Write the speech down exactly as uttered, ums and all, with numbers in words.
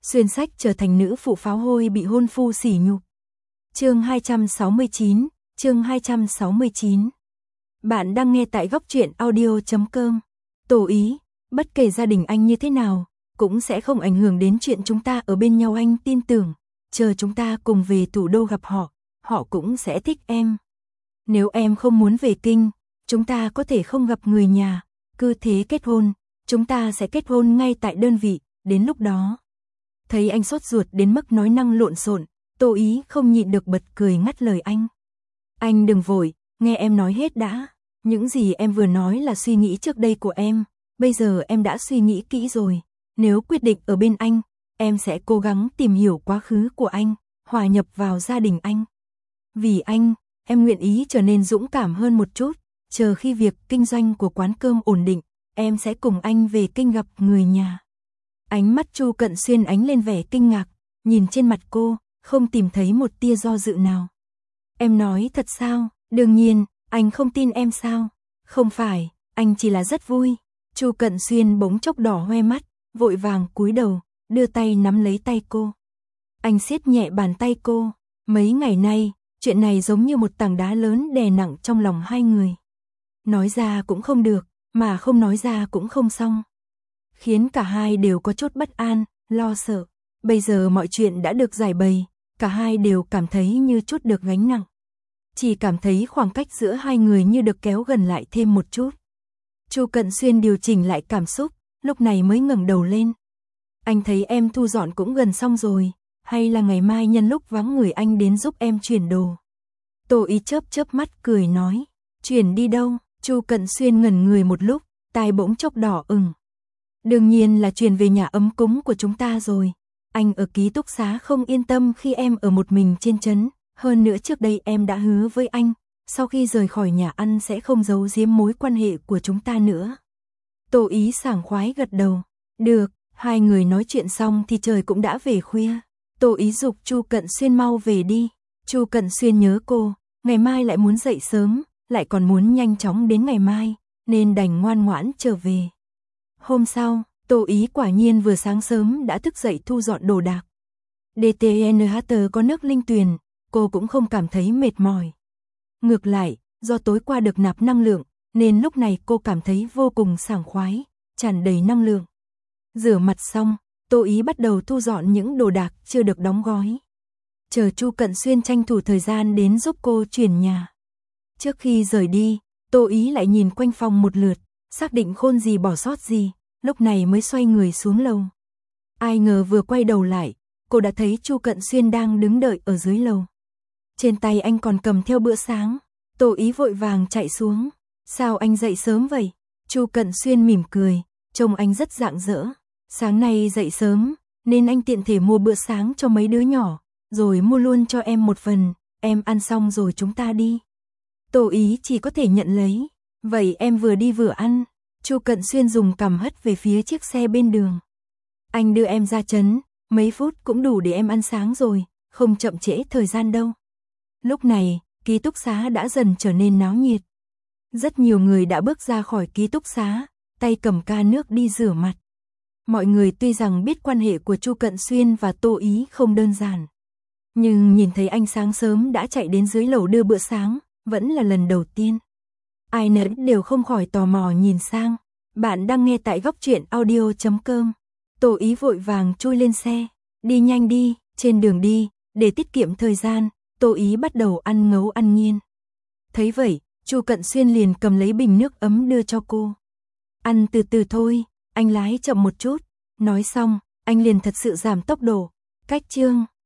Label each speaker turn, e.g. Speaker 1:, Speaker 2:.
Speaker 1: xuyên sách trở thành nữ phụ pháo hôi bị hôn phu sỉ nhục. Chương hai trăm sáu mươi chín, chương hai trăm sáu mươi chín. Bạn đang nghe tại góc truyện audio chấm com. Tổ ý, bất kể gia đình anh như thế nào, cũng sẽ không ảnh hưởng đến chuyện chúng ta ở bên nhau, anh tin tưởng, chờ chúng ta cùng về thủ đô gặp họ, họ cũng sẽ thích em. Nếu em không muốn về kinh, chúng ta có thể không gặp người nhà, cứ thế kết hôn, chúng ta sẽ kết hôn ngay tại đơn vị, đến lúc đó. Thấy anh sốt ruột đến mức nói năng lộn xộn, Tô Ý không nhịn được bật cười ngắt lời anh. Anh đừng vội, nghe em nói hết đã. Những gì em vừa nói là suy nghĩ trước đây của em, bây giờ em đã suy nghĩ kỹ rồi. Nếu quyết định ở bên anh, em sẽ cố gắng tìm hiểu quá khứ của anh, hòa nhập vào gia đình anh. Vì anh, em nguyện ý trở nên dũng cảm hơn một chút, chờ khi việc kinh doanh của quán cơm ổn định, em sẽ cùng anh về kinh gặp người nhà. Ánh mắt Chu Cận Xuyên ánh lên vẻ kinh ngạc, nhìn trên mặt cô, không tìm thấy một tia do dự nào. Em nói thật sao? Đương nhiên, anh không tin em sao? Không phải, anh chỉ là rất vui. Chu Cận Xuyên bỗng chốc đỏ hoe mắt, vội vàng cúi đầu, đưa tay nắm lấy tay cô. Anh siết nhẹ bàn tay cô, mấy ngày nay, chuyện này giống như một tảng đá lớn đè nặng trong lòng hai người. Nói ra cũng không được, mà không nói ra cũng không xong. Khiến cả hai đều có chút bất an, lo sợ. Bây giờ mọi chuyện đã được giải bày, cả hai đều cảm thấy như chút được gánh nặng. Chỉ cảm thấy khoảng cách giữa hai người như được kéo gần lại thêm một chút. Chu Cận Xuyên điều chỉnh lại cảm xúc, lúc này mới ngẩng đầu lên. Anh thấy em thu dọn cũng gần xong rồi, hay là ngày mai nhân lúc vắng người anh đến giúp em chuyển đồ. Tô Ý chớp chớp mắt cười nói, chuyển đi đâu? Chu Cận Xuyên ngẩn người một lúc, tai bỗng chốc đỏ ửng. Đương nhiên là chuyển về nhà ấm cúng của chúng ta rồi. Anh ở ký túc xá không yên tâm khi em ở một mình trên trấn, hơn nữa trước đây em đã hứa với anh, sau khi rời khỏi nhà ăn sẽ không giấu giếm mối quan hệ của chúng ta nữa. Tô Ý sảng khoái gật đầu. Được, hai người nói chuyện xong thì trời cũng đã về khuya. Tô Ý giục Chu Cận Xuyên mau về đi. Chu Cận Xuyên nhớ cô, ngày mai lại muốn dậy sớm, lại còn muốn nhanh chóng đến ngày mai, nên đành ngoan ngoãn trở về. Hôm sau, Tô Ý quả nhiên vừa sáng sớm đã thức dậy thu dọn đồ đạc. đê tê en hát có nước linh tuyền, cô cũng không cảm thấy mệt mỏi. Ngược lại, do tối qua được nạp năng lượng, nên lúc này cô cảm thấy vô cùng sảng khoái, tràn đầy năng lượng. Rửa mặt xong, Tô Ý bắt đầu thu dọn những đồ đạc chưa được đóng gói. Chờ Chu Cận Xuyên tranh thủ thời gian đến giúp cô chuyển nhà. Trước khi rời đi, Tô Ý lại nhìn quanh phòng một lượt, xác định khôn gì bỏ sót gì, lúc này mới xoay người xuống lầu. Ai ngờ vừa quay đầu lại, cô đã thấy Chu Cận Xuyên đang đứng đợi ở dưới lầu. Trên tay anh còn cầm theo bữa sáng. Tô Ý vội vàng chạy xuống. Sao anh dậy sớm vậy? Chu Cận Xuyên mỉm cười, trông anh rất rạng rỡ. Sáng nay dậy sớm, nên anh tiện thể mua bữa sáng cho mấy đứa nhỏ, rồi mua luôn cho em một phần, em ăn xong rồi chúng ta đi. Tô Ý chỉ có thể nhận lấy. Vậy em vừa đi vừa ăn. Chu Cận Xuyên dùng cằm hất về phía chiếc xe bên đường. Anh đưa em ra trấn, mấy phút cũng đủ để em ăn sáng rồi, không chậm trễ thời gian đâu. Lúc này, ký túc xá đã dần trở nên náo nhiệt. Rất nhiều người đã bước ra khỏi ký túc xá, tay cầm ca nước đi rửa mặt. Mọi người tuy rằng biết quan hệ của Chu Cận Xuyên và Tô Ý không đơn giản, nhưng nhìn thấy anh sáng sớm đã chạy đến dưới lầu đưa bữa sáng, vẫn là lần đầu tiên. Ai nấy đều không khỏi tò mò nhìn sang. Bạn đang nghe tại góc truyện audio chấm com. Tô Ý vội vàng chui lên xe. Đi nhanh đi, trên đường đi, để tiết kiệm thời gian, Tô Ý bắt đầu ăn ngấu ăn nghiên. Thấy vậy, Chu Cận Xuyên liền cầm lấy bình nước ấm đưa cho cô. Ăn từ từ thôi, anh lái chậm một chút. Nói xong, anh liền thật sự giảm tốc độ. Cách chương